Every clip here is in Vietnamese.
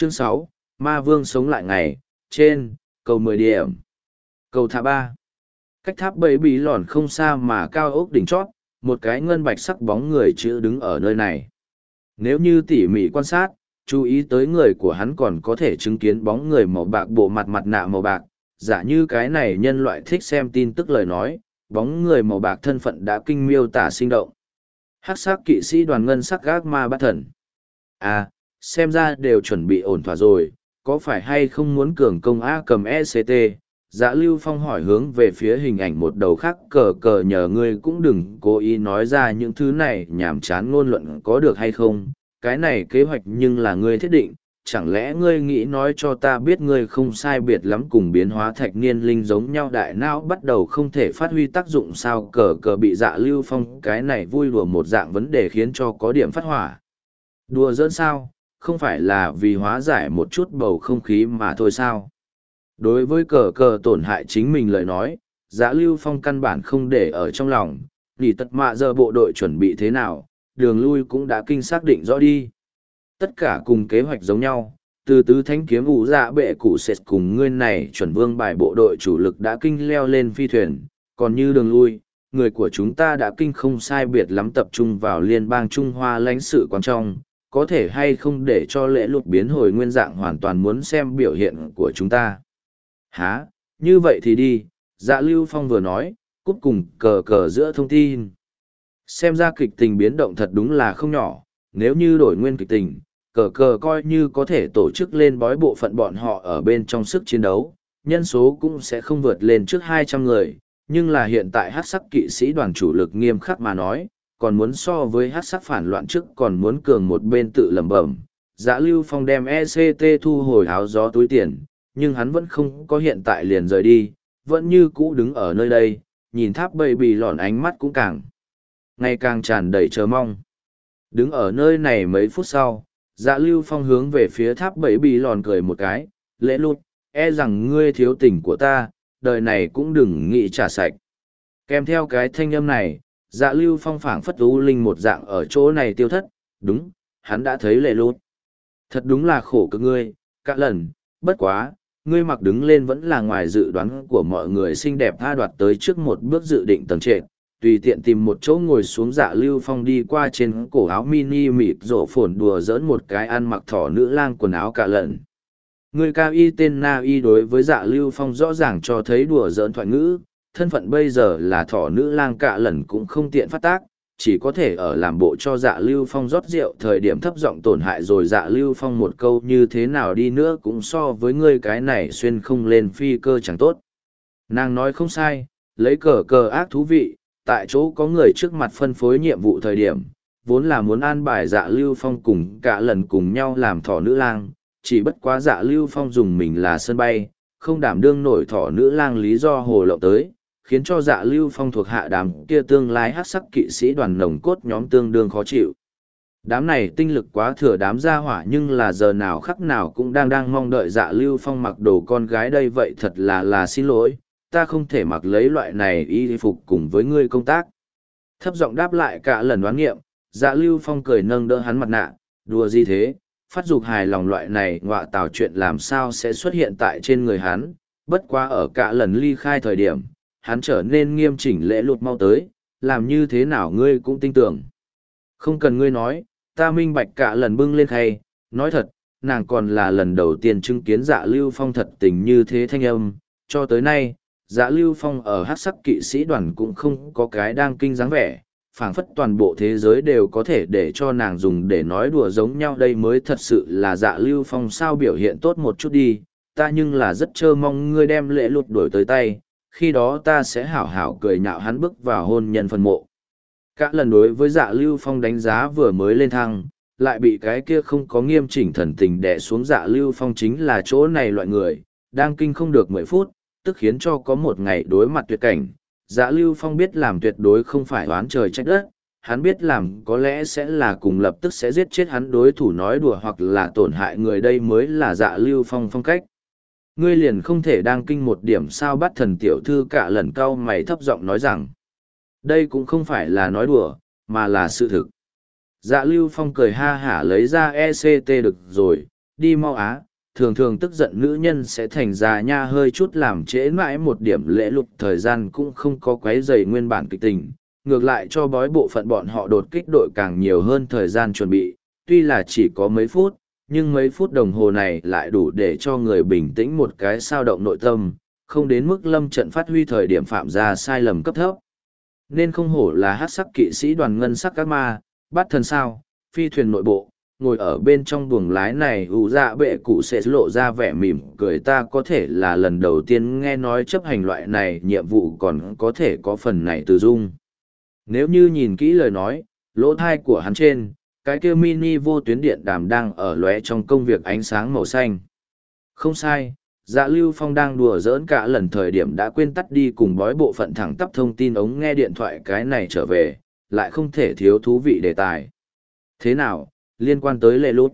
Chương 6, Ma Vương sống lại ngày, trên, cầu 10 điểm. Cầu thả 3. Cách tháp bẫy bí lòn không xa mà cao ốc đỉnh chót, một cái ngân bạch sắc bóng người chữ đứng ở nơi này. Nếu như tỉ mỉ quan sát, chú ý tới người của hắn còn có thể chứng kiến bóng người màu bạc bộ mặt mặt nạ màu bạc. Giả như cái này nhân loại thích xem tin tức lời nói, bóng người màu bạc thân phận đã kinh miêu tả sinh động. Hắc sắc kỵ sĩ đoàn ngân sắc gác ma bát thần. À, xem ra đều chuẩn bị ổn thỏa rồi, có phải hay không muốn cường công A cầm ECT? Dạ Lưu Phong hỏi hướng về phía hình ảnh một đầu khác cờ cờ, nhờ ngươi cũng đừng cố ý nói ra những thứ này nhảm chán ngôn luận có được hay không, cái này kế hoạch nhưng là ngươi thiết định, chẳng lẽ ngươi nghĩ nói cho ta biết ngươi không sai biệt lắm cùng biến hóa thạch niên linh giống nhau, đại não bắt đầu không thể phát huy tác dụng sao? Cờ cờ bị Dạ Lưu Phong cái này vui đùa một dạng vấn đề khiến cho có điểm phát hỏa. Đùa giỡn sao, không phải là vì hóa giải một chút bầu không khí mà thôi sao? Đối với cờ cờ tổn hại chính mình lời nói, Dạ Lưu Phong căn bản không để ở trong lòng, nghỉ tật mạ giờ bộ đội chuẩn bị thế nào, đường lui cũng đã kinh xác định rõ đi. Tất cả cùng kế hoạch giống nhau, từ tứ thánh kiếm ủ dạ bệ cụ sệt cùng ngươi này chuẩn vương bài bộ đội chủ lực đã kinh leo lên phi thuyền, còn như đường lui, người của chúng ta đã kinh không sai biệt lắm tập trung vào liên bang Trung Hoa lãnh sự quan trọng, có thể hay không để cho lễ lục biến hồi nguyên dạng, hoàn toàn muốn xem biểu hiện của chúng ta. Hả, như vậy thì đi, Dạ Lưu Phong vừa nói, cúp cùng cờ cờ giữa thông tin. Xem ra kịch tình biến động thật đúng là không nhỏ, nếu như đổi nguyên kịch tình, cờ cờ coi như có thể tổ chức lên bói bộ phận bọn họ ở bên trong sức chiến đấu, nhân số cũng sẽ không vượt lên trước 200 người, nhưng là hiện tại hắc sắc kỵ sĩ đoàn chủ lực nghiêm khắc mà nói, còn muốn so với hắc sắc phản loạn trước còn muốn cường một bên tự lẩm bẩm. Dạ Lưu Phong đem ECT thu hồi áo gió túi tiền, nhưng hắn vẫn không có hiện tại liền rời đi, vẫn như cũ đứng ở nơi đây, nhìn tháp bầy bì lòn, ánh mắt cũng ngày càng tràn đầy chờ mong. Đứng ở nơi này mấy phút sau, Dạ Lưu Phong hướng về phía tháp bẫy bì lòn cười một cái, lễ lụt, e rằng ngươi thiếu tình của ta, đời này cũng đừng nghĩ trả sạch. Kèm theo cái thanh âm này, Dạ Lưu Phong phảng phất u linh một dạng ở chỗ này tiêu thất, đúng, hắn đã thấy lễ lụt. Thật đúng là khổ cực ngươi, cả lần, bất quá, ngươi mặc đứng lên vẫn là ngoài dự đoán của mọi người, xinh đẹp tha đoạt tới trước một bước dự định tầng trệt. Tùy tiện tìm một chỗ ngồi xuống, Dạ Lưu Phong đi qua trên cổ áo mini mịt rổ phồn đùa giỡn một cái ăn mặc thỏ nữ lang quần áo cả lần. Người cao y tên Na Y đối với Dạ Lưu Phong rõ ràng cho thấy đùa giỡn thoại ngữ, thân phận bây giờ là thỏ nữ lang cả lần cũng không tiện phát tác, chỉ có thể ở làm bộ cho Dạ Lưu Phong rót rượu thời điểm thấp giọng tổn hại rồi. Dạ Lưu Phong một câu như thế nào đi nữa cũng so với ngươi cái này xuyên không lên phi cơ chẳng tốt. Nàng nói không sai, lấy cờ cờ ác thú vị. Tại chỗ có người trước mặt phân phối nhiệm vụ thời điểm, vốn là muốn an bài Dạ Lưu Phong cùng cả lần cùng nhau làm thỏ nữ lang, chỉ bất quá Dạ Lưu Phong dùng mình là sân bay, không đảm đương nổi thỏ nữ lang lý do hồ lộng tới, khiến cho Dạ Lưu Phong thuộc hạ đám kia tương lai hắc sắc kỵ sĩ đoàn nồng cốt nhóm tương đương khó chịu. Đám này tinh lực quá thừa đám gia hỏa, nhưng là giờ nào khắc nào cũng đang mong đợi Dạ Lưu Phong mặc đồ con gái đây, vậy thật là xin lỗi, ta không thể mặc lấy loại này y phục cùng với ngươi công tác. Thấp giọng đáp lại cả lần đoán nghiệm, Dạ Lưu Phong cười nâng đỡ hắn mặt nạ, đùa gì thế, phát dục hài lòng loại này ngọa tào chuyện làm sao sẽ xuất hiện tại trên người hắn, bất quá ở cả lần ly khai thời điểm, hắn trở nên nghiêm chỉnh lễ lụt mau tới, làm như thế nào ngươi cũng tin tưởng. Không cần ngươi nói, ta minh bạch. Cả lần bưng lên khay, nói thật, nàng còn là lần đầu tiên chứng kiến Dạ Lưu Phong thật tình như thế thanh âm, cho tới nay, Dạ Lưu Phong ở hắc sắc kỵ sĩ đoàn cũng không có cái đang kinh dáng vẻ, phảng phất toàn bộ thế giới đều có thể để cho nàng dùng để nói đùa giống nhau, đây mới thật sự là Dạ Lưu Phong sao, biểu hiện tốt một chút đi, ta nhưng là rất trơ mong ngươi đem lễ lụt đổi tới tay, khi đó ta sẽ hảo hảo cười nhạo hắn bước vào hôn nhân phân mộ. Cả lần đối với Dạ Lưu Phong đánh giá vừa mới lên thăng, lại bị cái kia không có nghiêm chỉnh thần tình đè xuống. Dạ Lưu Phong chính là chỗ này loại người, đang kinh không được 10 phút, tức khiến cho có một ngày đối mặt tuyệt cảnh. Dạ Lưu Phong biết làm tuyệt đối không phải oán trời trách đất, hắn biết làm có lẽ sẽ là cùng lập tức sẽ giết chết hắn đối thủ nói đùa hoặc là tổn hại người, đây mới là Dạ Lưu Phong phong cách. Ngươi liền không thể đang kinh một điểm sao? Bắt thần tiểu thư cả lần cau mày thấp giọng nói rằng, đây cũng không phải là nói đùa, mà là sự thực. Dạ Lưu Phong cười ha hả lấy ra ECT, được rồi, đi mau á, thường thường tức giận nữ nhân sẽ thành già nha hơi chút làm trễ mãi một điểm lễ lục thời gian cũng không có quấy dày nguyên bản kịch tình, ngược lại cho bói bộ phận bọn họ đột kích đội càng nhiều hơn thời gian chuẩn bị, tuy là chỉ có mấy phút, nhưng mấy phút đồng hồ này lại đủ để cho người bình tĩnh một cái sao động nội tâm, không đến mức lâm trận phát huy thời điểm phạm ra sai lầm cấp thấp. Nên không hổ là hát sắc kỵ sĩ đoàn ngân sắc các ma, bắt thần sao, phi thuyền nội bộ, ngồi ở bên trong buồng lái này ủ dạ bệ cụ sẽ lộ ra vẻ mỉm cười, ta có thể là lần đầu tiên nghe nói chấp hành loại này nhiệm vụ còn có thể có phần này từ dung. Nếu như nhìn kỹ lời nói, lỗ thai của hắn trên, cái kia mini vô tuyến điện đàm đang ở lóe trong công việc ánh sáng màu xanh. Không sai, Dạ Lưu Phong đang đùa giỡn cả lần thời điểm đã quên tắt đi cùng bói bộ phận thẳng tắp thông tin ống nghe điện thoại, cái này trở về, lại không thể thiếu thú vị đề tài. Thế nào, liên quan tới lệ lút?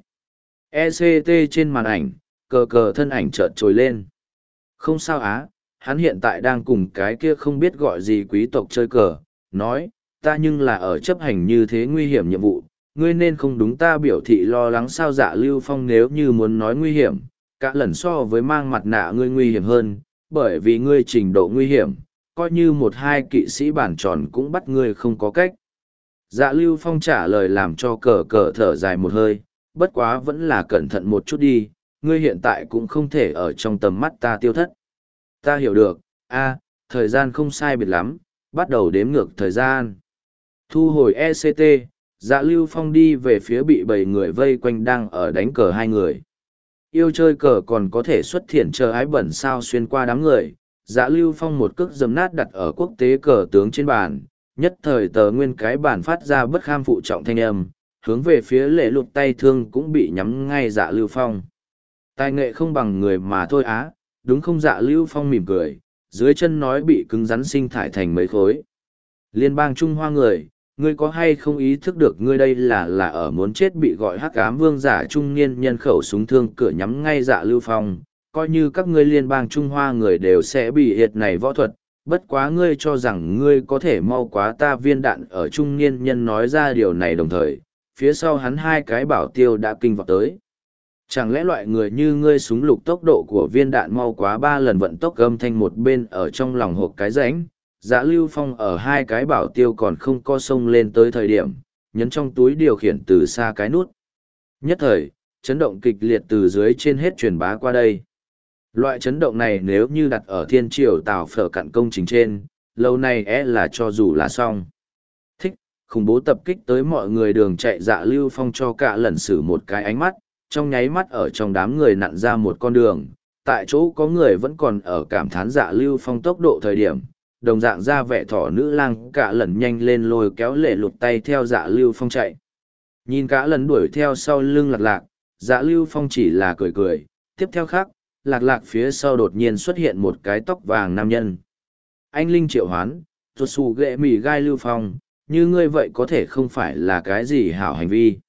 ECT trên màn ảnh, cờ cờ thân ảnh chợt trồi lên. Không sao á, hắn hiện tại đang cùng cái kia không biết gọi gì quý tộc chơi cờ, nói, ta nhưng là ở chấp hành như thế nguy hiểm nhiệm vụ, ngươi nên không đúng ta biểu thị lo lắng sao. Dạ Lưu Phong nếu như muốn nói nguy hiểm, cả lần so với mang mặt nạ ngươi nguy hiểm hơn, bởi vì ngươi trình độ nguy hiểm, coi như một hai kỵ sĩ bản tròn cũng bắt ngươi không có cách. Dạ Lưu Phong trả lời làm cho cờ cờ thở dài một hơi, bất quá vẫn là cẩn thận một chút đi, ngươi hiện tại cũng không thể ở trong tầm mắt ta tiêu thất. Ta hiểu được, thời gian không sai biệt lắm, bắt đầu đếm ngược thời gian. Thu hồi ECT, Dạ Lưu Phong đi về phía bị 7 người vây quanh đang ở đánh cờ hai người. Yêu chơi cờ còn có thể xuất thiện chờ ái bẩn sao xuyên qua đám người. Dạ Lưu Phong một cước dầm nát đặt ở quốc tế cờ tướng trên bàn, nhất thời tờ nguyên cái bàn phát ra bất kham phụ trọng thanh âm, hướng về phía lệ lụt tay thương cũng bị nhắm ngay Dạ Lưu Phong. Tài nghệ không bằng người mà thôi á, đúng không? Dạ Lưu Phong mỉm cười, dưới chân nói bị cứng rắn sinh thải thành mấy khối. Liên bang Trung Hoa người, ngươi có hay không ý thức được ngươi đây là ở muốn chết, bị gọi hắc ám vương giả trung niên nhân khẩu súng thương cửa nhắm ngay Dạ Lưu Phong, coi như các ngươi liên bang Trung Hoa người đều sẽ bị hiệt này võ thuật, bất quá ngươi cho rằng ngươi có thể mau quá ta viên đạn. Ở trung niên nhân nói ra điều này đồng thời, phía sau hắn hai cái bảo tiêu đã kinh vọt tới. Chẳng lẽ loại người như ngươi súng lục tốc độ của viên đạn mau quá 3 lần vận tốc, gầm thanh một bên ở trong lòng hộp cái rãnh. Dạ Lưu Phong ở hai cái bảo tiêu còn không co sông lên tới thời điểm, nhấn trong túi điều khiển từ xa cái nút. Nhất thời, chấn động kịch liệt từ dưới trên hết truyền bá qua đây. Loại chấn động này nếu như đặt ở thiên triều tàu phở cặn công trình trên, lâu nay là cho dù là xong. Thích, khủng bố tập kích tới mọi người đường chạy. Dạ Lưu Phong cho cả lần xử một cái ánh mắt, trong nháy mắt ở trong đám người nặn ra một con đường. Tại chỗ có người vẫn còn ở cảm thán Dạ Lưu Phong tốc độ thời điểm, đồng dạng ra vẻ thỏ nữ lang cả lần nhanh lên lôi kéo lệ lụt tay theo Dạ Lưu Phong chạy. Nhìn cả lần đuổi theo sau lưng lạc lạc, Dạ Lưu Phong chỉ là cười cười, tiếp theo khác, lạc lạc phía sau đột nhiên xuất hiện một cái tóc vàng nam nhân. Anh linh triệu hoán, tuột xù ghệ mì gai Lưu Phong, như ngươi vậy có thể không phải là cái gì hảo hành vi.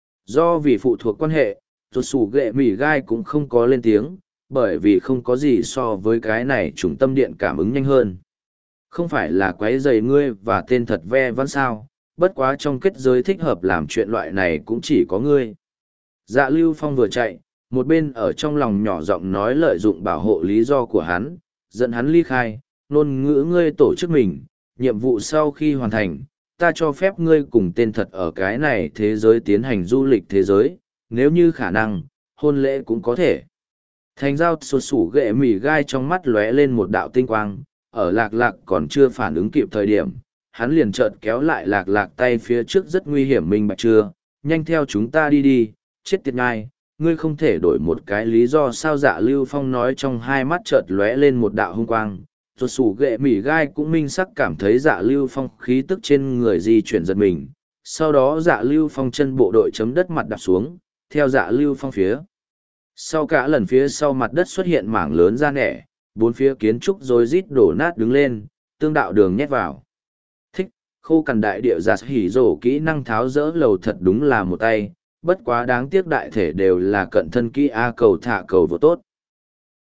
Do vì phụ thuộc quan hệ, tuột xù ghệ mì gai cũng không có lên tiếng, bởi vì không có gì so với cái này trung tâm điện cảm ứng nhanh hơn. Không phải là quấy rầy ngươi và tên thật ve vãn sao, bất quá trong kết giới thích hợp làm chuyện loại này cũng chỉ có ngươi. Dạ Lưu Phong vừa chạy, một bên ở trong lòng nhỏ giọng nói lợi dụng bảo hộ lý do của hắn, dẫn hắn ly khai, ngôn ngữ ngươi tổ chức mình, nhiệm vụ sau khi hoàn thành, ta cho phép ngươi cùng tên thật ở cái này thế giới tiến hành du lịch thế giới, nếu như khả năng, hôn lễ cũng có thể. Thành giao sụt sủ ghệ mỉ gai trong mắt lóe lên một đạo tinh quang, ở lạc lạc còn chưa phản ứng kịp thời điểm, hắn liền chợt kéo lại lạc lạc tay phía trước, rất nguy hiểm, minh bạch chưa, nhanh theo chúng ta đi đi, chết tiệt ngai, ngươi không thể đổi một cái lý do sao? Dạ Lưu Phong nói, trong hai mắt chợt lóe lên một đạo hung quang, tuột sủ ghệ mỉ gai cũng minh sắc cảm thấy Dạ Lưu Phong khí tức trên người di chuyển giật mình, sau đó Dạ Lưu Phong chân bộ đội chấm đất mặt đạp xuống, theo Dạ Lưu Phong phía sau cả lần phía sau mặt đất xuất hiện mảng lớn ra nẻ, bốn phía kiến trúc rối rít đổ nát đứng lên, tương đạo đường nhét vào. Thích, khô cằn đại địa giạt hỉ rổ kỹ năng tháo rỡ lầu thật đúng là một tay, bất quá đáng tiếc đại thể đều là cận thân kỹ A cầu thả cầu vô tốt.